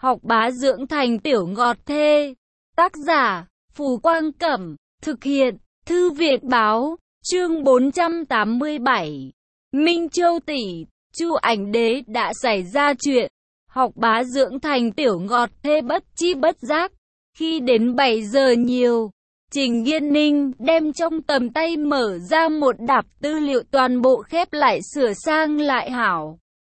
Học bá dưỡng thành tiểu ngọt thê. Tác giả, Phù Quang Cẩm. Thực hiện, Thư viện Báo. Chương 487. Minh Châu tỷ, Chu Ảnh Đế đã xảy ra chuyện. Học bá dưỡng thành tiểu ngọt thê bất chi bất giác. Khi đến 7 giờ nhiều, Trình Yên Ninh đem trong tầm tay mở ra một đạp tư liệu toàn bộ khép lại sửa sang lại hảo.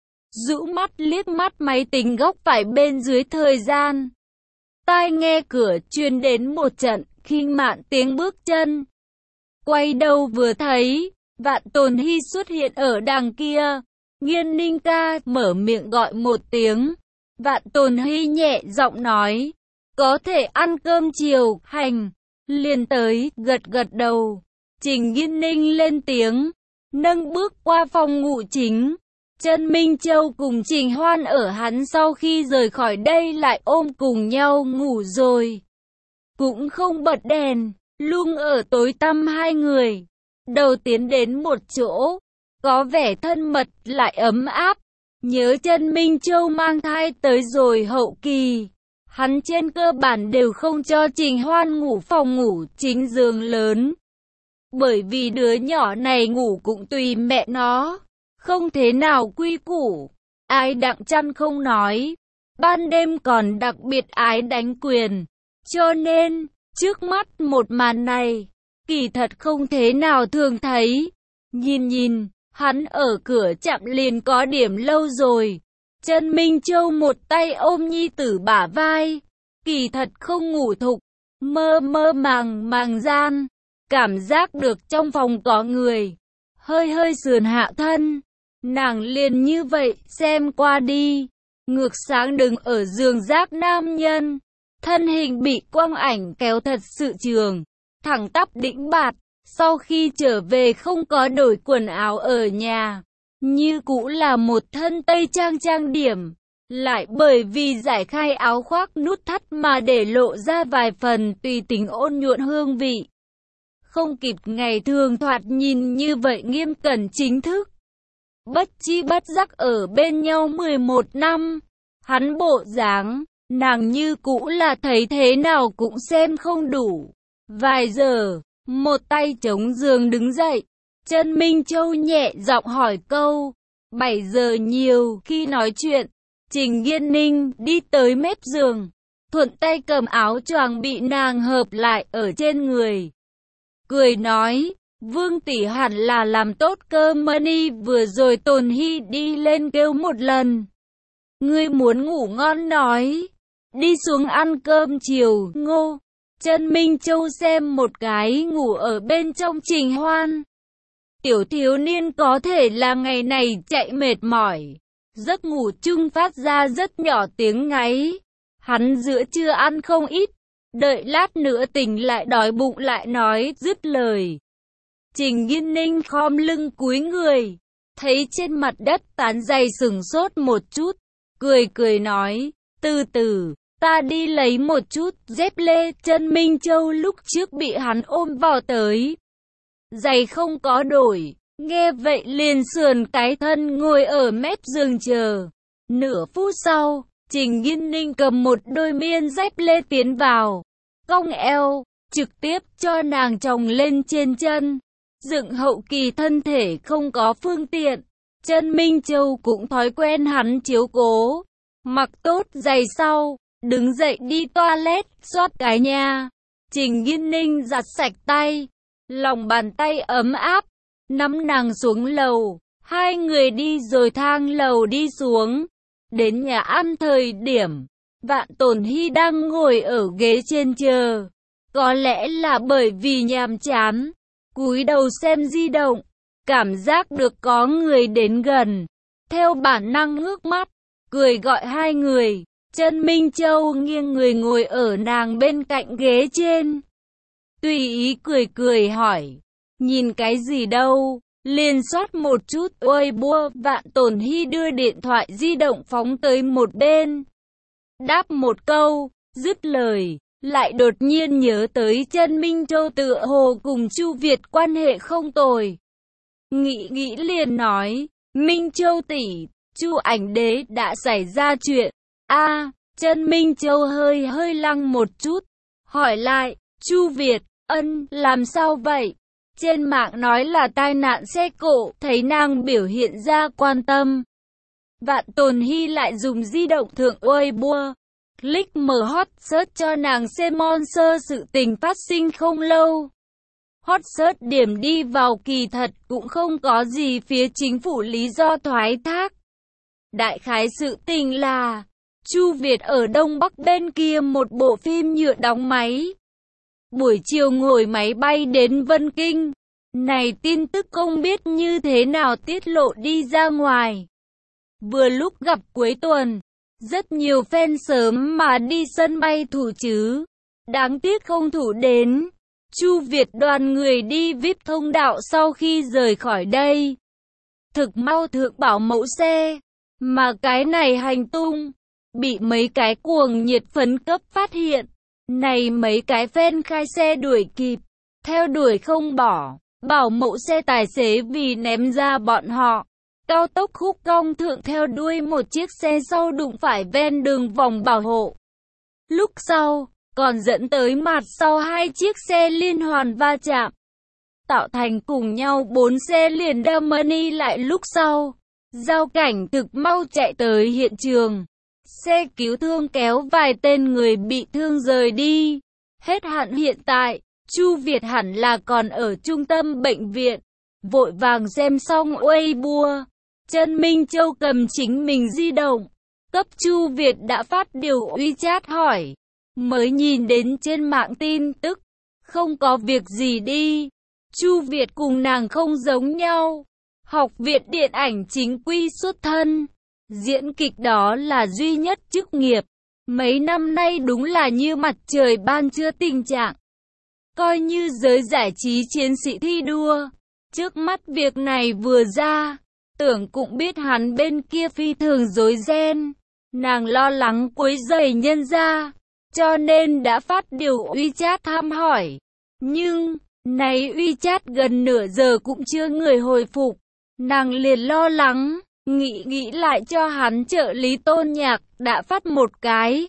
Rũ mắt liếc mắt máy tính góc phải bên dưới thời gian. Tai nghe cửa truyền đến một trận khinh mạn tiếng bước chân. Quay đầu vừa thấy, Vạn Tồn Hy xuất hiện ở đằng kia. Nghiên Ninh ca mở miệng gọi một tiếng. Vạn Tồn Hy nhẹ giọng nói, có thể ăn cơm chiều, hành. Liền tới, gật gật đầu. Trình Nghiên Ninh lên tiếng, nâng bước qua phòng ngủ chính. Trần Minh Châu cùng Trình Hoan ở hắn sau khi rời khỏi đây lại ôm cùng nhau ngủ rồi. Cũng không bật đèn, luôn ở tối tăm hai người. Đầu tiến đến một chỗ, có vẻ thân mật lại ấm áp. Nhớ Trần Minh Châu mang thai tới rồi hậu kỳ. Hắn trên cơ bản đều không cho Trình Hoan ngủ phòng ngủ chính giường lớn. Bởi vì đứa nhỏ này ngủ cũng tùy mẹ nó. Không thế nào quy củ, ai đặng chăn không nói, ban đêm còn đặc biệt ái đánh quyền, cho nên, trước mắt một màn này, kỳ thật không thế nào thường thấy. Nhìn, hắn ở cửa chạm liền có điểm lâu rồi, Trần Minh Châu một tay ôm nhi tử bả vai, kỳ thật không ngủ thục, mơ màng gian, cảm giác được trong phòng có người, hơi sườn hạ thân. Nàng liền như vậy, xem qua đi, ngược sáng đứng ở giường giác nam nhân, thân hình bị quang ảnh kéo thật sự trường, thẳng tắp đĩnh bạt, sau khi trở về không có đổi quần áo ở nhà, như cũ là một thân tây trang điểm, lại bởi vì giải khai áo khoác nút thắt mà để lộ ra vài phần tùy tính ôn nhuận hương vị. Không kịp ngày thường thoạt nhìn như vậy nghiêm cẩn chính thức. Bất chi bất giác ở bên nhau 11 năm, hắn bộ dáng, nàng như cũ là thấy thế nào cũng xem không đủ. Vài giờ, một tay chống giường đứng dậy, Trần Minh Châu nhẹ giọng hỏi câu, 7 giờ nhiều. Khi nói chuyện, Trình Yên Ninh đi tới mép giường, thuận tay cầm áo choàng bị nàng hợp lại ở trên người. Cười nói, Vương tỷ hẳn là làm tốt cơm money, vừa rồi Tồn Hy đi lên kêu một lần. Ngươi muốn ngủ ngon nói, đi xuống ăn cơm chiều, ngô. Trần Minh Châu xem một cái ngủ ở bên trong Trình Hoan. Tiểu thiếu niên có thể là ngày này chạy mệt mỏi, giấc ngủ chung phát ra rất nhỏ tiếng ngáy. Hắn giữa trưa ăn không ít, đợi lát nữa tỉnh lại đói bụng lại nói dứt lời. Trình Nghiên Ninh khom lưng cúi người, thấy trên mặt đất tán giày sửng sốt một chút, cười nói, từ từ, ta đi lấy một chút dép lê. Trần Minh Châu lúc trước bị hắn ôm vào tới, giày không có đổi, nghe vậy liền sườn cái thân ngồi ở mép giường chờ. Nửa phút sau, Trình Nghiên Ninh cầm một đôi miên dép lê tiến vào, cong eo, trực tiếp cho nàng chồng lên trên chân. Dựng hậu kỳ thân thể không có phương tiện, Trần Minh Châu cũng thói quen hắn chiếu cố. Mặc tốt giày sau, đứng dậy đi toilet, xoát cái nha. Trình Nghiên Ninh giặt sạch tay, lòng bàn tay ấm áp, nắm nàng xuống lầu. Hai người đi rồi thang lầu đi xuống. Đến nhà ăn thời điểm, Vạn Tồn Hy đang ngồi ở ghế trên chờ. Có lẽ là bởi vì nhàm chán, cúi đầu xem di động, cảm giác được có người đến gần. Theo bản năng ngước mắt, cười gọi hai người. Trần Minh Châu nghiêng người ngồi ở nàng bên cạnh ghế trên. Tùy ý cười hỏi, nhìn cái gì đâu, liền soát một chút ôi bua. Vạn Tồn Hy đưa điện thoại di động phóng tới một bên. Đáp một câu, dứt lời, lại đột nhiên nhớ tới Trần Minh Châu tựa hồ cùng Chu Việt quan hệ không tồi. Nghĩ liền nói, Minh Châu tỷ, Chu Ảnh Đế đã xảy ra chuyện. Chân Minh Châu hơi hơi lăng một chút, hỏi lại, Chu Việt, làm sao vậy? Trên mạng nói là tai nạn xe cộ, thấy nàng biểu hiện ra quan tâm. Vạn Tồn Hy lại dùng di động thượng Weibo, click mở hot search cho nàng xem Monster sự tình phát sinh không lâu. Hot search điểm đi vào kỳ thật cũng không có gì phía chính phủ lý do thoái thác. Đại khái sự tình là, Chu Việt ở Đông Bắc bên kia một bộ phim nhựa đóng máy. Buổi chiều ngồi máy bay đến Vân Kinh. Này tin tức không biết như thế nào tiết lộ đi ra ngoài. Vừa lúc gặp cuối tuần, rất nhiều fan sớm mà đi sân bay thủ chứ. Đáng tiếc không thủ đến. Chu Việt đoàn người đi VIP thông đạo sau khi rời khỏi đây. Thực mau thượng bảo mẫu xe. Mà cái này hành tung, bị mấy cái cuồng nhiệt phấn cấp phát hiện. Này mấy cái fan khai xe đuổi kịp, theo đuổi không bỏ. Bảo mẫu xe tài xế vì ném ra bọn họ. Cao tốc khúc cong thượng theo đuôi một chiếc xe sau đụng phải ven đường vòng bảo hộ. Lúc sau, còn dẫn tới mặt sau hai chiếc xe liên hoàn va chạm. Tạo thành cùng nhau 4 xe liền đâm money lại lúc sau. Giao cảnh thực mau chạy tới hiện trường. Xe cứu thương kéo vài tên người bị thương rời đi. Hết hạn hiện tại, Chu Việt hẳn là còn ở trung tâm bệnh viện. Vội vàng xem xong Weibo. Chân Minh Châu cầm chính mình di động. Cấp Chu Việt đã phát điều WeChat hỏi. Mới nhìn đến trên mạng tin tức. Không có việc gì đi. Chu Việt cùng nàng không giống nhau. Học viện điện ảnh chính quy xuất thân. Diễn kịch đó là duy nhất chức nghiệp. Mấy năm nay đúng là như mặt trời ban trưa tình trạng. Coi như giới giải trí chiến sĩ thi đua. Trước mắt việc này vừa ra, tưởng cũng biết hắn bên kia phi thường rối ren. Nàng lo lắng quấy rầy nhân gia, cho nên đã phát điều WeChat thăm hỏi. Nhưng, này WeChat gần nửa giờ cũng chưa người hồi phục. Nàng liền lo lắng, nghĩ lại cho hắn trợ lý Tôn Nhạc đã phát một cái.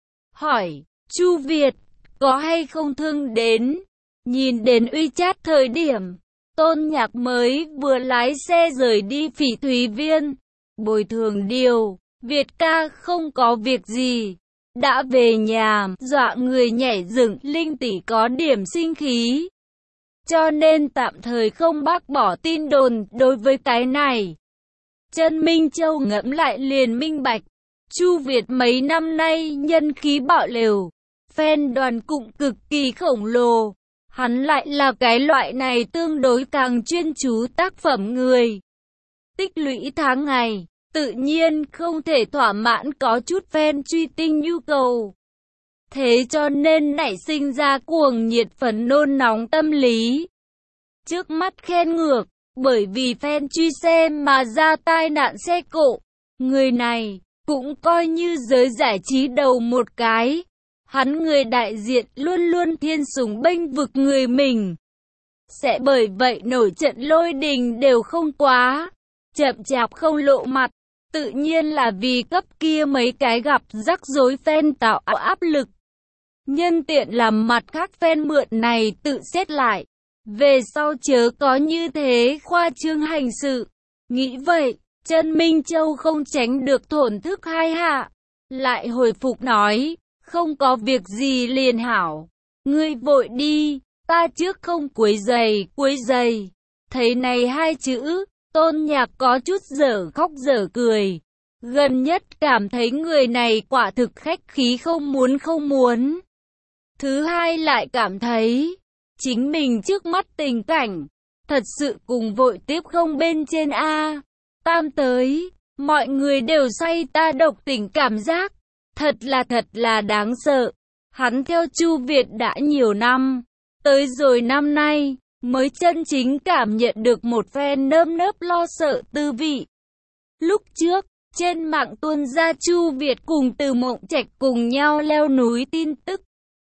Hỏi, Chu Việt, có hay không thương đến? Nhìn đến WeChat thời điểm, Tôn Nhạc mới vừa lái xe rời đi Phỉ Thúy Viên. Bồi thường điều, Việt ca không có việc gì. Đã về nhà, dọa người nhảy dựng, Linh tỷ có điểm sinh khí. Cho nên tạm thời không bác bỏ tin đồn đối với cái này. Chân Minh Châu ngẫm lại liền minh bạch. Chu Việt mấy năm nay nhân khí bạo lều. Fan đoàn cũng cực kỳ khổng lồ. Hắn lại là cái loại này tương đối càng chuyên chú tác phẩm người. Tích lũy tháng ngày, tự nhiên không thể thỏa mãn có chút fan truy tinh nhu cầu. Thế cho nên nảy sinh ra cuồng nhiệt phấn nôn nóng tâm lý. Trước mắt khen ngược, bởi vì fan truy xem mà ra tai nạn xe cộ. Người này, cũng coi như giới giải trí đầu một cái. Hắn người đại diện luôn luôn thiên sủng bênh vực người mình. Sẽ bởi vậy nổi trận lôi đình đều không quá. Chậm chạp không lộ mặt. Tự nhiên là vì cấp kia mấy cái gặp rắc rối fan tạo áp lực. Nhân tiện làm mặt khác fan mượn này tự xét lại. Về sau chớ có như thế khoa trương hành sự. Nghĩ vậy, Chân Minh Châu không tránh được thổn thức hai hạ. Lại hồi phục nói, không có việc gì liền hảo. Ngươi vội đi, ta trước không quấy giày. Thấy này hai chữ, Tôn Nhạc có chút dở khóc dở cười. Gần nhất cảm thấy người này quả thực khách khí không muốn. Thứ hai lại cảm thấy, chính mình trước mắt tình cảnh, thật sự cùng vội tiếp không bên trên A. Tam tới, mọi người đều say ta độc tình cảm giác, thật là đáng sợ. Hắn theo Chu Việt đã nhiều năm, tới rồi năm nay, mới chân chính cảm nhận được một phen nơm nớp lo sợ tư vị. Lúc trước, trên mạng tuôn ra Chu Việt cùng Từ Mộng Trạch cùng nhau leo núi tin tức.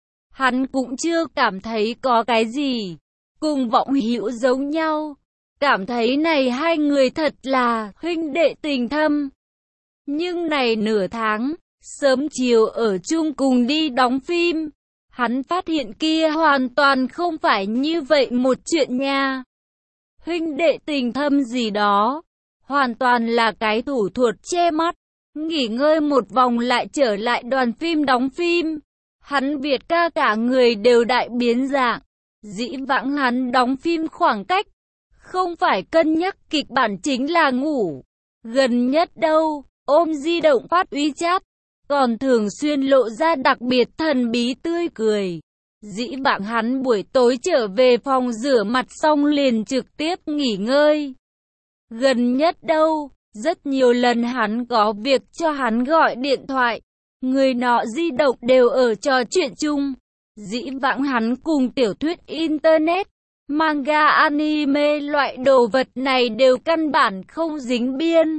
Hắn cũng chưa cảm thấy có cái gì, cùng Vọng Hữu giống nhau, cảm thấy này hai người thật là huynh đệ tình thâm. Nhưng này nửa tháng, sớm chiều ở chung cùng đi đóng phim. Hắn phát hiện kia hoàn toàn không phải như vậy một chuyện nha. Huynh đệ tình thâm gì đó, hoàn toàn là cái thủ thuật che mắt. Nghỉ ngơi một vòng lại trở lại đoàn phim đóng phim. Hắn Việt ca cả người đều đại biến dạng. Dĩ vãng hắn đóng phim khoảng cách, không phải cân nhắc kịch bản chính là ngủ. Gần nhất đâu, ôm di động phát WeChat, còn thường xuyên lộ ra đặc biệt thần bí tươi cười. Dĩ vãng hắn buổi tối trở về phòng rửa mặt xong liền trực tiếp nghỉ ngơi. Gần nhất đâu, rất nhiều lần hắn có việc cho hắn gọi điện thoại, người nọ di động đều ở trò chuyện chung. Dĩ vãng hắn cùng tiểu thuyết internet, manga anime loại đồ vật này đều căn bản không dính biên.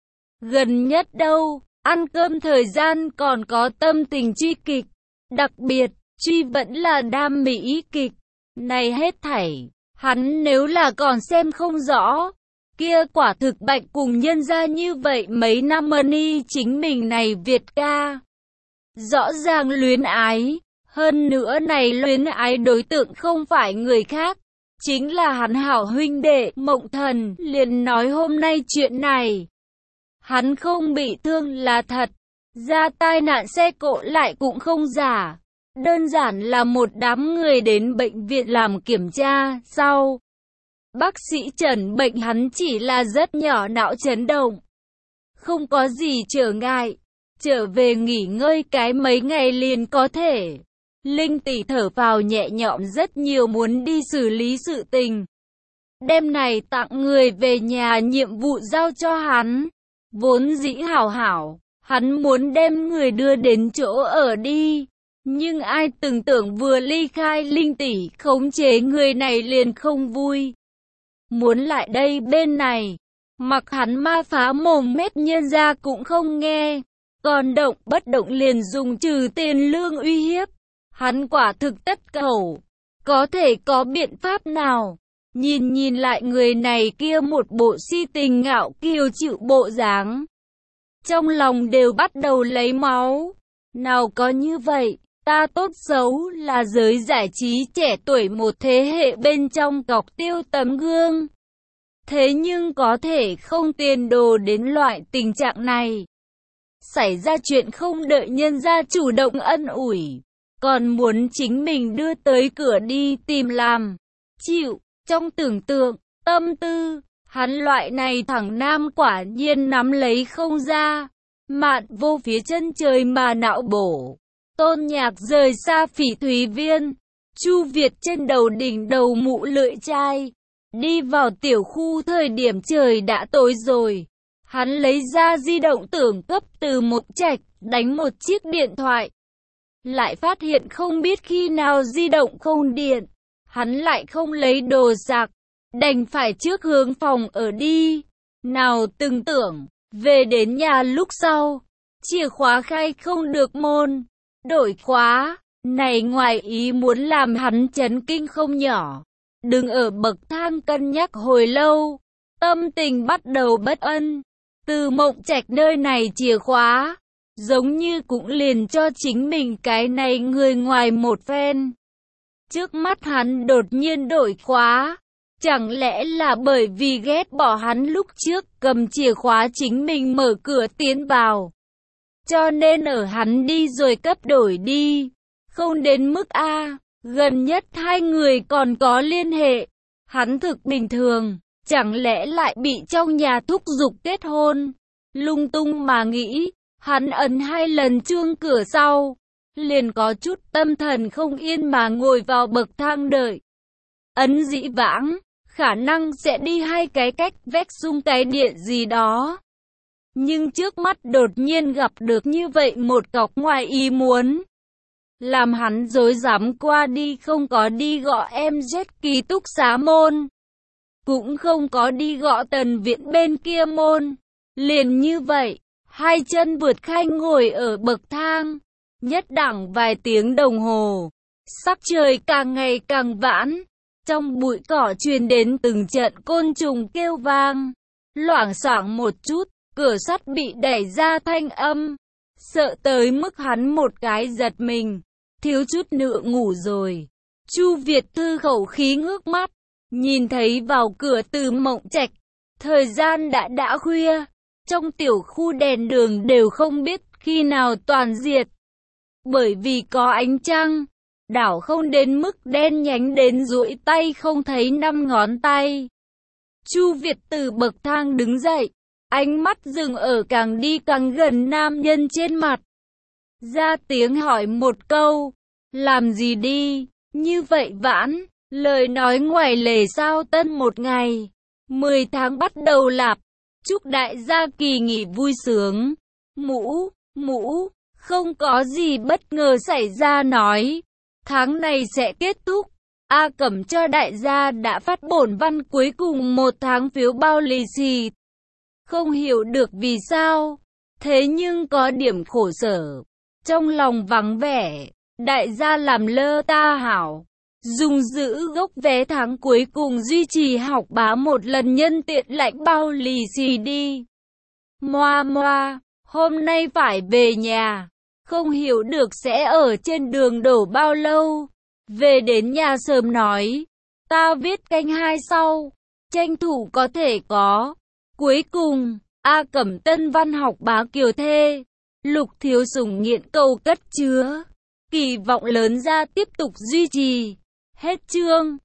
Gần nhất đâu, ăn cơm thời gian còn có tâm tình truy kịch, đặc biệt, truy vẫn là đam mỹ kịch. Này hết thảy, hắn nếu là còn xem không rõ, kia quả thực Bạch cùng nhân ra như vậy mấy năm money chính mình này Việt ca. Rõ ràng luyến ái, hơn nữa này luyến ái đối tượng không phải người khác, chính là hắn hảo huynh đệ Mộng Thần. Liền nói hôm nay chuyện này, hắn không bị thương là thật, ra tai nạn xe cộ lại cũng không giả. Đơn giản là một đám người đến bệnh viện làm kiểm tra, sau bác sĩ chẩn bệnh hắn chỉ là rất nhỏ não chấn động, không có gì trở ngại, trở về nghỉ ngơi cái mấy ngày liền có thể. Linh tỷ thở phào nhẹ nhõm rất nhiều, muốn đi xử lý sự tình. Đêm này tặng người về nhà nhiệm vụ giao cho hắn. Vốn dĩ hảo hảo, hắn muốn đem người đưa đến chỗ ở đi. Nhưng ai từng tưởng vừa ly khai Linh tỷ khống chế người này liền không vui. Muốn lại đây bên này, mặc hắn ma phá mồm mép nhân ra cũng không nghe. Còn động bất động liền dùng trừ tiền lương uy hiếp. Hắn quả thực tất cầu, có thể có biện pháp nào? Nhìn lại người này kia một bộ si tình ngạo kiêu chịu bộ dáng, trong lòng đều bắt đầu lấy máu. Nào có như vậy, ta tốt xấu là giới giải trí trẻ tuổi một thế hệ bên trong cọc tiêu tấm gương. Thế nhưng có thể không tiền đồ đến loại tình trạng này. Xảy ra chuyện không đợi nhân gia chủ động ân ủi, còn muốn chính mình đưa tới cửa đi tìm làm, chịu. Trong tưởng tượng, tâm tư, hắn loại này thẳng nam quả nhiên nắm lấy không ra. Mạn vô phía chân trời mà não bổ. Tôn Nhạc rời xa Phỉ Thúy Viên. Chu Việt trên đầu đỉnh đầu mũ lưỡi chai. Đi vào tiểu khu thời điểm trời đã tối rồi. Hắn lấy ra di động tưởng cấp từ một trạch, đánh một chiếc điện thoại. Lại phát hiện không biết khi nào di động không điện. Hắn lại không lấy đồ sạc, đành phải trước hướng phòng ở đi. Nào từng tưởng, về đến nhà lúc sau, chìa khóa khai không được môn, đổi khóa, này ngoài ý muốn làm hắn chấn kinh không nhỏ. Đứng ở bậc thang cân nhắc hồi lâu, tâm tình bắt đầu bất ân. Từ Mộng Trạch nơi này chìa khóa, giống như cũng liền cho chính mình cái này người ngoài một phen. Trước mắt hắn đột nhiên đổi khóa, chẳng lẽ là bởi vì ghét bỏ hắn lúc trước cầm chìa khóa chính mình mở cửa tiến vào, cho nên ở hắn đi rồi cấp đổi đi. Không đến mức A, gần nhất hai người còn có liên hệ, hắn thực bình thường, chẳng lẽ lại bị trong nhà thúc giục kết hôn. Lung tung mà nghĩ, hắn ấn 2 lần chuông cửa sau, liền có chút tâm thần không yên mà ngồi vào bậc thang đợi. Ấn dĩ vãng, khả năng sẽ đi 2 cái cách vách xung cái điện gì đó. Nhưng trước mắt đột nhiên gặp được như vậy một cọc ngoài ý muốn, làm hắn rối rắm qua đi, không có đi gõ MZ ký túc xá môn, cũng không có đi gõ Tần Viện bên kia môn. Liền như vậy, 2 chân vượt khai ngồi ở bậc thang, nhất đẳng vài tiếng đồng hồ. Sắc trời càng ngày càng vãn, trong bụi cỏ truyền đến từng trận côn trùng kêu vang. Loảng xoảng một chút, cửa sắt bị đẩy ra thanh âm. sợ tới mức hắn một cái giật mình, thiếu chút nữa ngủ rồi. Chu Việt Thư khẩu khí ngước mắt, nhìn thấy vào cửa Từ Mộng Trạch. Thời gian đã khuya, trong tiểu khu đèn đường đều không biết khi nào toàn diệt. Bởi vì có ánh trăng, đảo không đến mức đen nhánh đến duỗi tay không thấy 5 ngón tay. Chu Việt từ bậc thang đứng dậy, ánh mắt dừng ở càng đi càng gần nam nhân trên mặt. Ra tiếng hỏi một câu, làm gì đi, như vậy vãn, lời nói ngoài lề sao tân một ngày. 10 tháng bắt đầu lạp, chúc đại gia kỳ nghỉ vui sướng. Mũ, không có gì bất ngờ xảy ra nói. Tháng này sẽ kết thúc. A Cẩm cho đại gia đã phát bổn văn cuối cùng 1 tháng phiếu bao lì xì. Không hiểu được vì sao, thế nhưng có điểm khổ sở. Trong lòng vắng vẻ, đại gia làm lơ ta hảo. Dùng giữ gốc vé tháng cuối cùng duy trì học bá một lần nhân tiện lãnh bao lì xì đi. Moa, hôm nay phải về nhà. Không hiểu được sẽ ở trên đường đổ bao lâu. Về đến nhà sớm nói. Ta viết canh 2 sau. Tranh thủ có thể có. Cuối cùng, A Cẩm tân văn học bá kiều thê. Lục thiếu sủng nghiện cầu cất chứa. Kỳ vọng lớn ra tiếp tục duy trì. Hết chương.